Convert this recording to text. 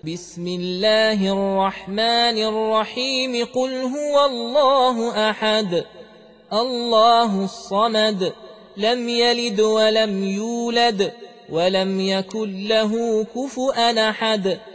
بسم الله الرحمن الرحيم قل هو الله أحد الله الصمد لم يلد ولم يولد ولم يكن له كفؤا أحد